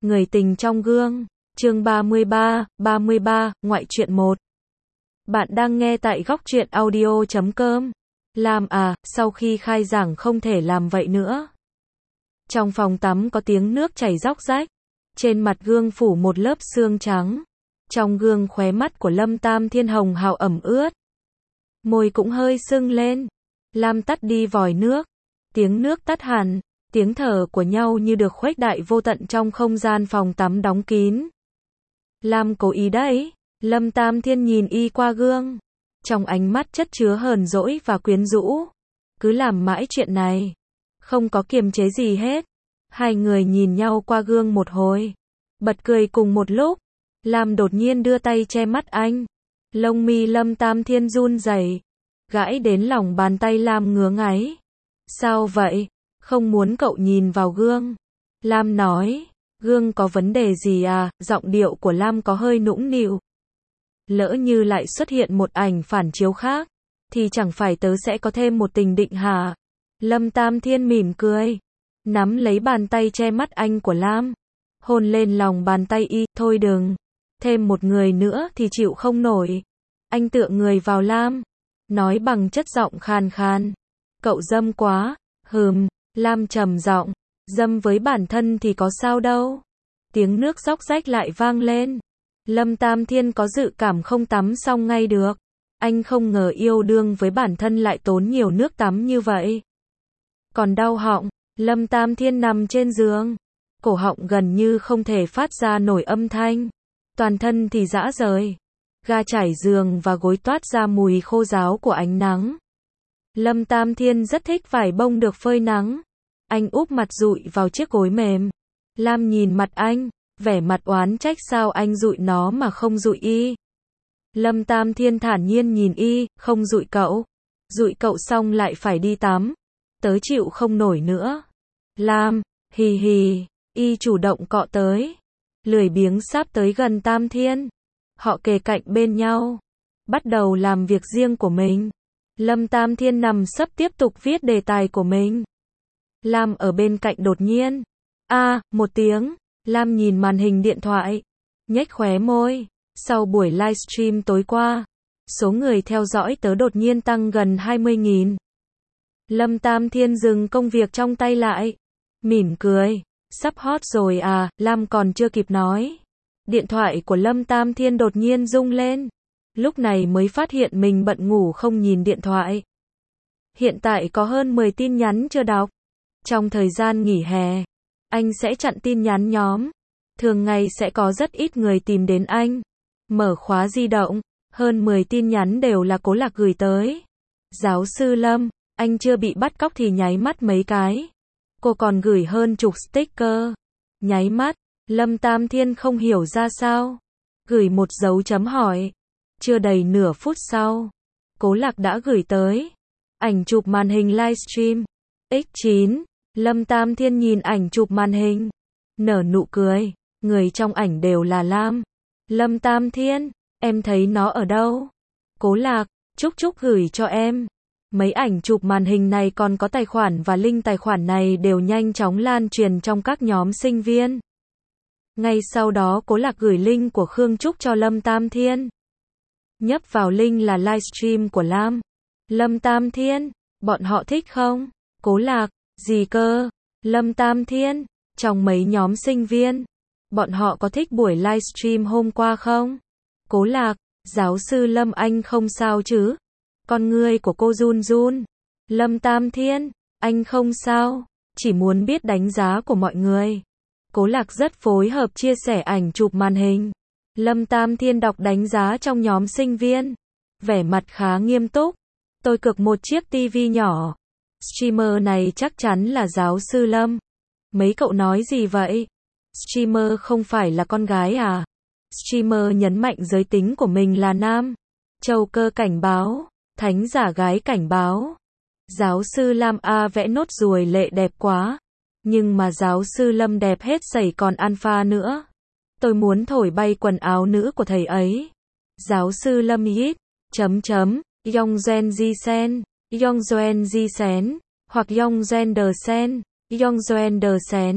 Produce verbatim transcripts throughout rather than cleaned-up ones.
Người tình trong gương. Chương ba mươi ba, ba mươi ba, ngoại truyện một. Bạn đang nghe tại góc truyện audio chấm com. Lam à, sau khi khai giảng không thể làm vậy nữa. Trong phòng tắm có tiếng nước chảy róc rách. Trên mặt gương phủ một lớp sương trắng. Trong gương khóe mắt của Lâm Tam Thiên hồng hào ẩm ướt. Môi cũng hơi sưng lên. Lam tắt đi vòi nước. Tiếng nước tắt hẳn. Tiếng thở của nhau như được khuếch đại vô tận trong không gian phòng tắm đóng kín. Lam cố ý đấy. Lâm Tam Thiên nhìn y qua gương. Trong ánh mắt chất chứa hờn dỗi và quyến rũ. Cứ làm mãi chuyện này. Không có kiềm chế gì hết. Hai người nhìn nhau qua gương một hồi. Bật cười cùng một lúc. Lam đột nhiên đưa tay che mắt anh. Lông mi Lâm Tam Thiên run rẩy, gãi đến lòng bàn tay Lam ngứa ngáy. Sao vậy? Không muốn cậu nhìn vào gương. Lam nói. Gương có vấn đề gì à? Giọng điệu của Lam có hơi nũng nịu. Lỡ như lại xuất hiện một ảnh phản chiếu khác, thì chẳng phải tớ sẽ có thêm một tình định hả? Lâm Tam Thiên mỉm cười. Nắm lấy bàn tay che mắt anh của Lam. Hôn lên lòng bàn tay y. Thôi đừng. Thêm một người nữa thì chịu không nổi. Anh tựa người vào Lam. Nói bằng chất giọng khàn khàn. Cậu dâm quá. Hừm. Lam trầm giọng. Dâm với bản thân thì có sao đâu. Tiếng nước róc rách lại vang lên. Lâm Tam Thiên có dự cảm không tắm xong ngay được. Anh không ngờ yêu đương với bản thân lại tốn nhiều nước tắm như vậy. Còn đau họng. Lâm Tam Thiên nằm trên giường. Cổ họng gần như không thể phát ra nổi âm thanh. Toàn thân thì rã rời. Ga trải giường và gối toát ra mùi khô ráo của ánh nắng. Lâm Tam Thiên rất thích vải bông được phơi nắng. Anh úp mặt dụi vào chiếc gối mềm. Lam nhìn mặt anh, vẻ mặt oán trách sao anh dụi nó mà không dụi y. Lâm Tam Thiên thản nhiên nhìn y, không dụi cậu. Dụi cậu xong lại phải đi tắm. Tớ chịu không nổi nữa. Lam, hì hì, y chủ động cọ tới. Lười biếng sáp tới gần Tam Thiên. Họ kề cạnh bên nhau. Bắt đầu làm việc riêng của mình. Lâm Tam Thiên nằm sấp tiếp tục viết đề tài của mình. Lam ở bên cạnh đột nhiên. A, à, một tiếng. Lam nhìn màn hình điện thoại. Nhếch khóe môi. Sau buổi livestream tối qua, số người theo dõi tớ đột nhiên tăng gần hai mươi nghìn. Lâm Tam Thiên dừng công việc trong tay lại. Mỉm cười. Sắp hot rồi à, Lam còn chưa kịp nói. Điện thoại của Lâm Tam Thiên đột nhiên rung lên. Lúc này mới phát hiện mình bận ngủ không nhìn điện thoại. Hiện tại có hơn mười tin nhắn chưa đọc. Trong thời gian nghỉ hè, anh sẽ chặn tin nhắn nhóm. Thường ngày sẽ có rất ít người tìm đến anh. Mở khóa di động, hơn mười tin nhắn đều là Cố Lạc gửi tới. Giáo sư Lâm, anh chưa bị bắt cóc thì nháy mắt mấy cái. Cô còn gửi hơn chục sticker. Nháy mắt, Lâm Tam Thiên không hiểu ra sao. Gửi một dấu chấm hỏi. Chưa đầy nửa phút sau, Cố Lạc đã gửi tới. Ảnh chụp màn hình livestream. ích chín. Lâm Tam Thiên nhìn ảnh chụp màn hình. Nở nụ cười. Người trong ảnh đều là Lam. Lâm Tam Thiên, em thấy nó ở đâu? Cố Lạc, Trúc Trúc gửi cho em. Mấy ảnh chụp màn hình này còn có tài khoản và link tài khoản này đều nhanh chóng lan truyền trong các nhóm sinh viên. Ngay sau đó Cố Lạc gửi link của Khương Trúc cho Lâm Tam Thiên. Nhấp vào link là livestream của Lam. Lâm Tam Thiên, bọn họ thích không? Cố Lạc, gì cơ? Lâm Tam Thiên, trong mấy nhóm sinh viên, bọn họ có thích buổi livestream hôm qua không? Cố Lạc, giáo sư Lâm anh không sao chứ? Con ngươi của cô run run. Lâm Tam Thiên, anh không sao, chỉ muốn biết đánh giá của mọi người. Cố Lạc rất phối hợp chia sẻ ảnh chụp màn hình. Lâm Tam Thiên đọc đánh giá trong nhóm sinh viên. Vẻ mặt khá nghiêm túc. Tôi cược một chiếc tivi nhỏ. Streamer này chắc chắn là giáo sư Lâm. Mấy cậu nói gì vậy? Streamer không phải là con gái à? Streamer nhấn mạnh giới tính của mình là nam. Châu Cơ cảnh báo. Thánh giả gái cảnh báo. Giáo sư Lam A vẽ nốt ruồi lệ đẹp quá. Nhưng mà giáo sư Lâm đẹp hết sẩy còn alpha nữa. Tôi muốn thổi bay quần áo nữ của thầy ấy. Giáo sư Lâm hít. Chấm chấm. Yonggen Ji Sen. Yonggen Ji Sen. Hoặc Yonggen De Sen. Yonggen De Sen.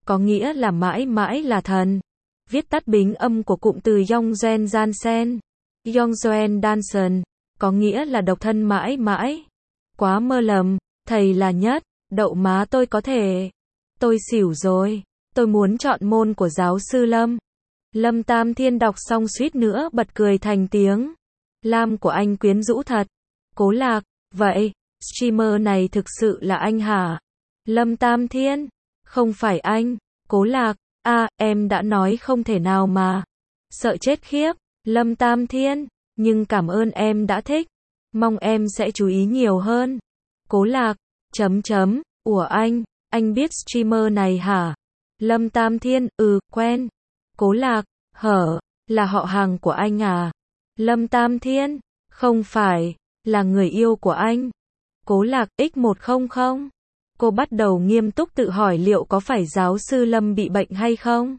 có nghĩa là mãi mãi là thần. Viết tắt bính âm của cụm từ Yongzhen Jansen. Yongzhen Dansen, có nghĩa là độc thân mãi mãi. Quá mơ lầm, thầy là nhất, đậu má tôi có thể. Tôi xỉu rồi, tôi muốn chọn môn của giáo sư Lâm. Lâm Tam Thiên đọc xong suýt nữa bật cười thành tiếng. Lam của anh quyến rũ thật. Cố Lạc, vậy, streamer này thực sự là anh hả? Lâm Tam Thiên, không phải anh. Cố Lạc, a, à, em đã nói không thể nào mà. Sợ chết khiếp. Lâm Tam Thiên, nhưng cảm ơn em đã thích. Mong em sẽ chú ý nhiều hơn. Cố Lạc, chấm chấm, ủa anh, anh biết streamer này hả? Lâm Tam Thiên, ừ, quen. Cố Lạc, hở, là họ hàng của anh à? Lâm Tam Thiên, không phải, là người yêu của anh. Cố Lạc, x một không không. Cô bắt đầu nghiêm túc tự hỏi liệu có phải giáo sư Lâm bị bệnh hay không?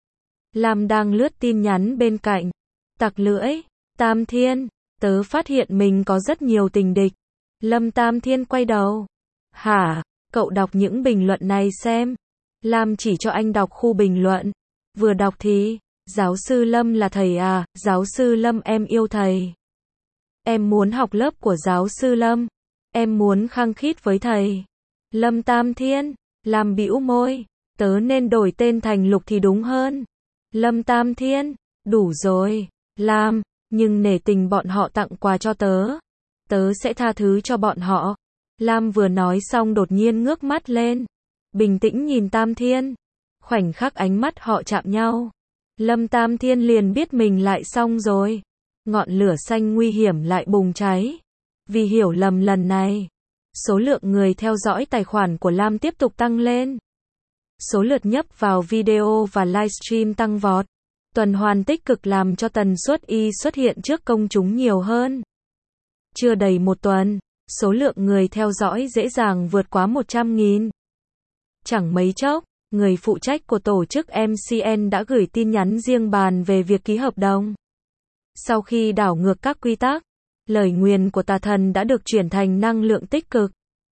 Lam đang lướt tin nhắn bên cạnh. Tặc lưỡi, Tam Thiên, tớ phát hiện mình có rất nhiều tình địch. Lâm Tam Thiên quay đầu. Hả, cậu đọc những bình luận này xem. Lam chỉ cho anh đọc khu bình luận. Vừa đọc thì, giáo sư Lâm là thầy à, giáo sư Lâm em yêu thầy. Em muốn học lớp của giáo sư Lâm. Em muốn khăng khít với thầy. Lâm Tam Thiên, Lam bĩu môi. Tớ nên đổi tên thành Lục thì đúng hơn. Lâm Tam Thiên, đủ rồi. Lam, nhưng nể tình bọn họ tặng quà cho tớ. Tớ sẽ tha thứ cho bọn họ. Lam vừa nói xong đột nhiên ngước mắt lên. Bình tĩnh nhìn Tam Thiên. Khoảnh khắc ánh mắt họ chạm nhau. Lâm Tam Thiên liền biết mình lại xong rồi. Ngọn lửa xanh nguy hiểm lại bùng cháy. Vì hiểu lầm lần này, số lượng người theo dõi tài khoản của Lam tiếp tục tăng lên. Số lượt nhấp vào video và livestream tăng vọt. Tuần hoàn tích cực làm cho tần suất y xuất hiện trước công chúng nhiều hơn. Chưa đầy một tuần, số lượng người theo dõi dễ dàng vượt quá một trăm nghìn. Chẳng mấy chốc, người phụ trách của tổ chức em xê en đã gửi tin nhắn riêng bàn về việc ký hợp đồng. Sau khi đảo ngược các quy tắc, lời nguyền của tà thần đã được chuyển thành năng lượng tích cực.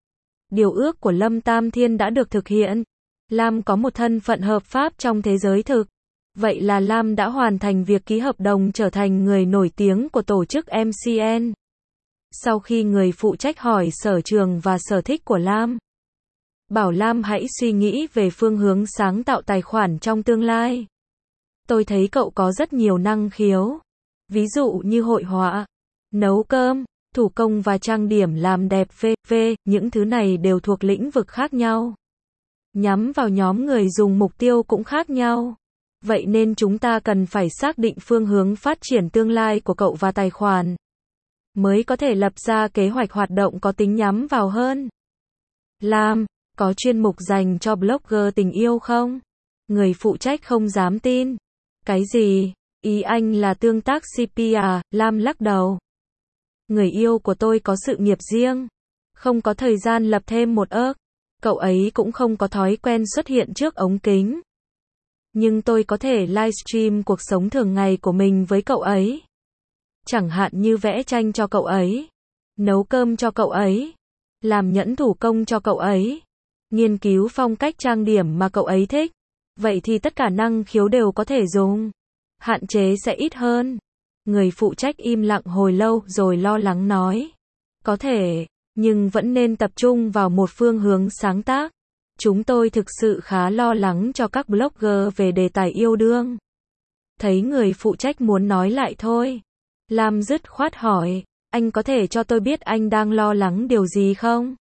Điều ước của Lâm Tam Thiên đã được thực hiện. Lam có một thân phận hợp pháp trong thế giới thực. Vậy là Lam đã hoàn thành việc ký hợp đồng trở thành người nổi tiếng của tổ chức em xê en. Sau khi người phụ trách hỏi sở trường và sở thích của Lam, bảo Lam hãy suy nghĩ về phương hướng sáng tạo tài khoản trong tương lai. Tôi thấy cậu có rất nhiều năng khiếu. Ví dụ như hội họa, nấu cơm, thủ công và trang điểm làm đẹp vân vân, những thứ này đều thuộc lĩnh vực khác nhau. Nhắm vào nhóm người dùng mục tiêu cũng khác nhau. Vậy nên chúng ta cần phải xác định phương hướng phát triển tương lai của cậu và tài khoản, mới có thể lập ra kế hoạch hoạt động có tính nhắm vào hơn. Lam, có chuyên mục dành cho blogger tình yêu không? Người phụ trách không dám tin. Cái gì? Ý anh là tương tác xê pê à? Lam lắc đầu. Người yêu của tôi có sự nghiệp riêng, không có thời gian lập thêm một ớc. Cậu ấy cũng không có thói quen xuất hiện trước ống kính. Nhưng tôi có thể livestream cuộc sống thường ngày của mình với cậu ấy. Chẳng hạn như vẽ tranh cho cậu ấy, nấu cơm cho cậu ấy, làm nhẫn thủ công cho cậu ấy, nghiên cứu phong cách trang điểm mà cậu ấy thích. Vậy thì tất cả năng khiếu đều có thể dùng. Hạn chế sẽ ít hơn. Người phụ trách im lặng hồi lâu rồi lo lắng nói. Có thể, nhưng vẫn nên tập trung vào một phương hướng sáng tác. Chúng tôi thực sự khá lo lắng cho các blogger về đề tài yêu đương. Thấy người phụ trách muốn nói lại thôi. Lam dứt khoát hỏi, anh có thể cho tôi biết anh đang lo lắng điều gì không?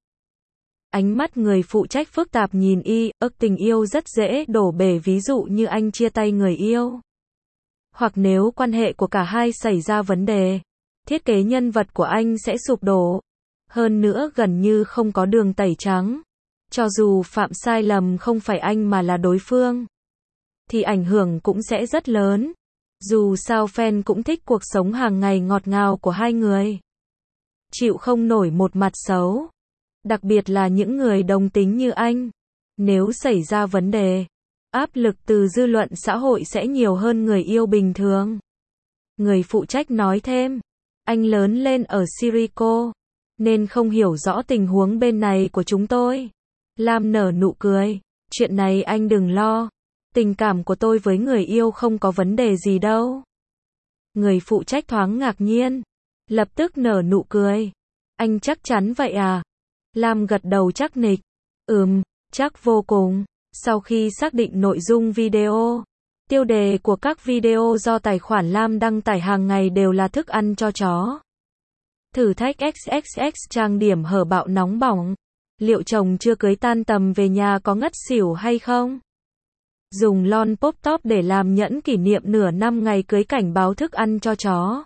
Ánh mắt người phụ trách phức tạp nhìn y, ức tình yêu rất dễ đổ bể, ví dụ như anh chia tay người yêu. Hoặc nếu quan hệ của cả hai xảy ra vấn đề, thiết kế nhân vật của anh sẽ sụp đổ. Hơn nữa gần như không có đường tẩy trắng. Cho dù phạm sai lầm không phải anh mà là đối phương, thì ảnh hưởng cũng sẽ rất lớn. Dù sao fan cũng thích cuộc sống hàng ngày ngọt ngào của hai người. Chịu không nổi một mặt xấu. Đặc biệt là những người đồng tính như anh. Nếu xảy ra vấn đề, áp lực từ dư luận xã hội sẽ nhiều hơn người yêu bình thường. Người phụ trách nói thêm, anh lớn lên ở Sirico, nên không hiểu rõ tình huống bên này của chúng tôi. Lam nở nụ cười, chuyện này anh đừng lo, Tình cảm của tôi với người yêu không có vấn đề gì đâu. Người phụ trách thoáng ngạc nhiên, lập tức nở nụ cười. Anh chắc chắn vậy à? Lam gật đầu chắc nịch. Ừm, chắc vô cùng. Sau khi xác định nội dung video, tiêu đề của các video do tài khoản Lam đăng tải hàng ngày đều là thức ăn cho chó. Thử thách x x x trang điểm hở bạo nóng bỏng. Liệu chồng chưa cưới tan tầm về nhà có ngất xỉu hay không? Dùng lon pop top để làm nhẫn kỷ niệm nửa năm ngày cưới cảnh báo thức ăn cho chó.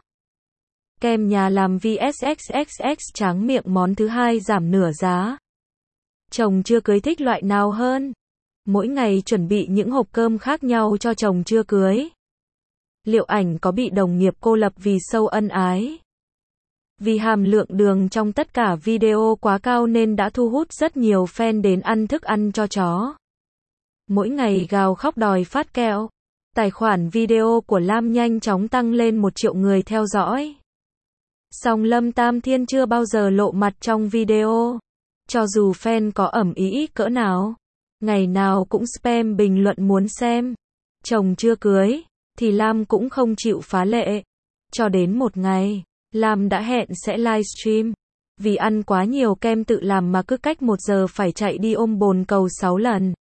Kem nhà làm vsxxx tráng miệng món thứ hai giảm nửa giá. Chồng chưa cưới thích loại nào hơn? Mỗi ngày chuẩn bị những hộp cơm khác nhau cho chồng chưa cưới. Liệu ảnh có bị đồng nghiệp cô lập vì sâu ân ái? Vì hàm lượng đường trong tất cả video quá cao nên đã thu hút rất nhiều fan đến ăn thức ăn cho chó. Mỗi ngày gào khóc đòi phát kẹo. Tài khoản video của Lam nhanh chóng tăng lên một triệu người theo dõi. Song Lâm Tam Thiên chưa bao giờ lộ mặt trong video. Cho dù fan có ầm ĩ cỡ nào, ngày nào cũng spam bình luận muốn xem. Chồng chưa cưới, thì Lam cũng không chịu phá lệ. Cho đến một ngày, Lam đã hẹn sẽ livestream. Vì ăn quá nhiều kem tự làm mà cứ cách một giờ phải chạy đi ôm bồn cầu sáu lần.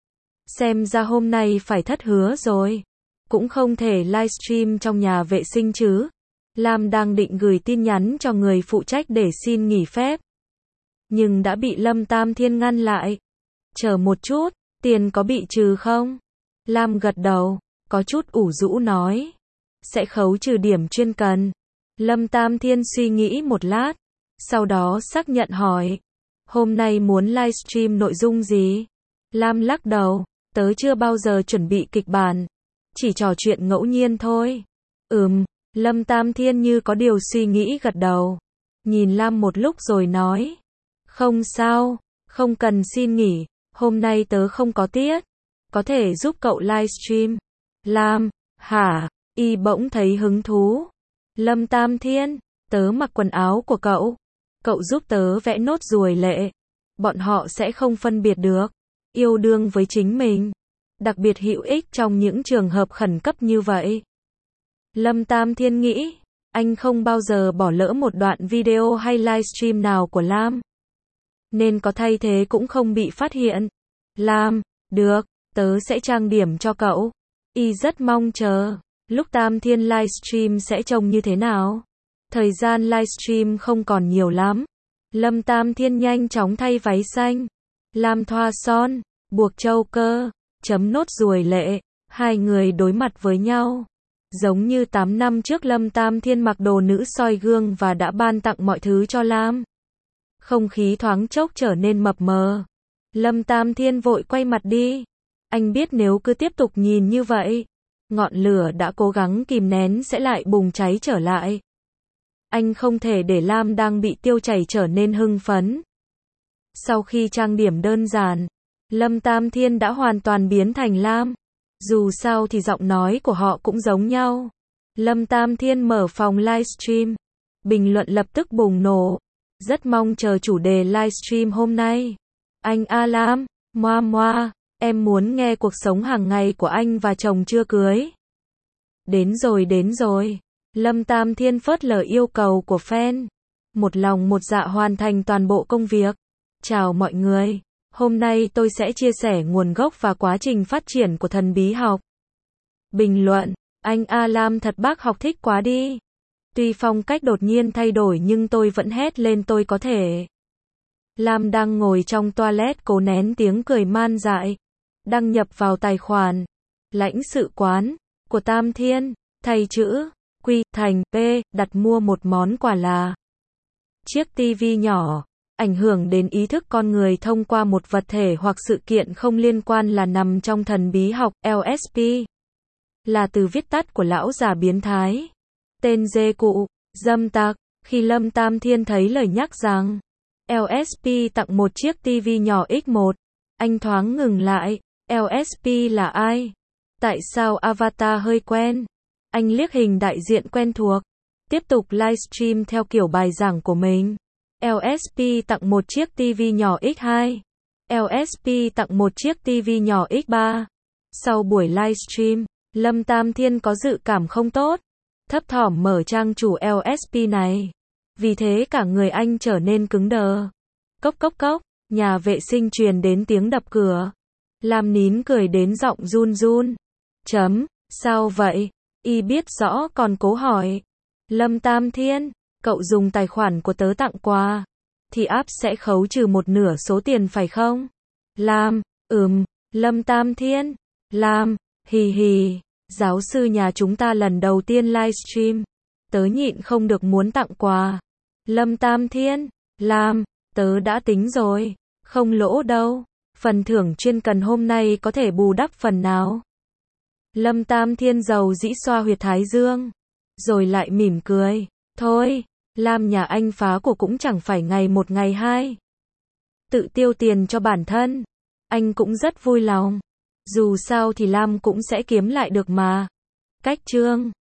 Xem ra hôm nay phải thất hứa rồi. Cũng không thể livestream trong nhà vệ sinh chứ. Lam đang định gửi tin nhắn cho người phụ trách để xin nghỉ phép. Nhưng đã bị Lâm Tam Thiên ngăn lại. Chờ một chút, tiền có bị trừ không? Lam gật đầu, có chút ủ rũ nói. Sẽ khấu trừ điểm chuyên cần. Lâm Tam Thiên suy nghĩ một lát. Sau đó xác nhận hỏi. Hôm nay muốn livestream nội dung gì? Lam lắc đầu. Tớ chưa bao giờ chuẩn bị kịch bản. Chỉ trò chuyện ngẫu nhiên thôi. Ừm, Lâm Tam Thiên như có điều suy nghĩ gật đầu. Nhìn Lam một lúc rồi nói. Không sao, không cần xin nghỉ. Hôm nay tớ không có tiết. Có thể giúp cậu livestream. Lam, hả? Y bỗng thấy hứng thú. Lâm Tam Thiên, tớ mặc quần áo của cậu. Cậu giúp tớ vẽ nốt ruồi lệ. Bọn họ sẽ không phân biệt được. Yêu đương với chính mình. Đặc biệt hữu ích trong những trường hợp khẩn cấp như vậy. Lâm Tam Thiên nghĩ, anh không bao giờ bỏ lỡ một đoạn video hay livestream nào của Lam. Nên có thay thế cũng không bị phát hiện. Lam, được, tớ sẽ trang điểm cho cậu. Y rất mong chờ. Lúc Tam Thiên livestream sẽ trông như thế nào? Thời gian livestream không còn nhiều lắm. Lâm Tam Thiên nhanh chóng thay váy xanh. Lam thoa son, buộc châu cơ, chấm nốt ruồi lệ. Hai người đối mặt với nhau. Giống như tám năm trước Lâm Tam Thiên mặc đồ nữ soi gương và đã ban tặng mọi thứ cho Lam. Không khí thoáng chốc trở nên mập mờ. Lâm Tam Thiên vội quay mặt đi. Anh biết nếu cứ tiếp tục nhìn như vậy, ngọn lửa đã cố gắng kìm nén sẽ lại bùng cháy trở lại. Anh không thể để Lam đang bị tiêu chảy trở nên hưng phấn. Sau khi trang điểm đơn giản, Lâm Tam Thiên đã hoàn toàn biến thành Lam. Dù sao thì giọng nói của họ cũng giống nhau. Lâm Tam Thiên mở phòng livestream. Bình luận lập tức bùng nổ. Rất mong chờ chủ đề livestream hôm nay. Anh A Lam, moa moa, em muốn nghe cuộc sống hàng ngày của anh và chồng chưa cưới. Đến rồi đến rồi. Lâm Tam Thiên phớt lờ yêu cầu của fan. Một lòng một dạ hoàn thành toàn bộ công việc. Chào mọi người. Hôm nay tôi sẽ chia sẻ nguồn gốc và quá trình phát triển của thần bí học. Bình luận. Anh A Lam thật bác học thích quá đi. Tuy phong cách đột nhiên thay đổi nhưng tôi vẫn hét lên tôi có thể. Lam đang ngồi trong toilet cố nén tiếng cười man dại. Đăng nhập vào tài khoản. Lãnh sự quán. Của Tam Thiên. Thay chữ. Quy. Thành. P. Đặt mua một món quà là. Chiếc tivi nhỏ. Ảnh hưởng đến ý thức con người thông qua một vật thể hoặc sự kiện không liên quan là nằm trong thần bí học. L S P. Là từ viết tắt của lão già biến thái. Tên dê cụ. Dâm tặc. Khi Lâm Tam Thiên thấy lời nhắc rằng L S P tặng một chiếc tivi nhỏ x một, anh thoáng ngừng lại. L S P là ai? Tại sao avatar hơi quen? Anh liếc hình đại diện quen thuộc. Tiếp tục livestream theo kiểu bài giảng của mình. L S P tặng một chiếc tivi nhỏ x hai. L S P tặng một chiếc tivi nhỏ x ba. Sau buổi livestream, Lâm Tam Thiên có dự cảm không tốt, thấp thỏm mở trang chủ lờ ét pê này. Vì thế cả người anh trở nên cứng đờ. Cốc cốc cốc, nhà vệ sinh truyền đến tiếng đập cửa. Lam nín cười đến giọng run run. Chấm, sao vậy? Y biết rõ còn cố hỏi. Lâm Tam Thiên, cậu dùng tài khoản của tớ tặng quà, thì app sẽ khấu trừ một nửa số tiền phải không? Lam, ừm, Lâm Tam Thiên, Lam, hì hì, giáo sư nhà chúng ta lần đầu tiên livestream, tớ nhịn không được muốn tặng quà. Lâm Tam Thiên, Lam, tớ đã tính rồi, không lỗ đâu, phần thưởng chuyên cần hôm nay có thể bù đắp phần nào. Lâm Tam Thiên giàu dĩ xoa huyệt thái dương, rồi lại mỉm cười, thôi, Lam nhà anh phá của cũng chẳng phải ngày một ngày hai. Tự tiêu tiền cho bản thân, anh cũng rất vui lòng. Dù sao thì Lam cũng sẽ kiếm lại được mà. Cách chương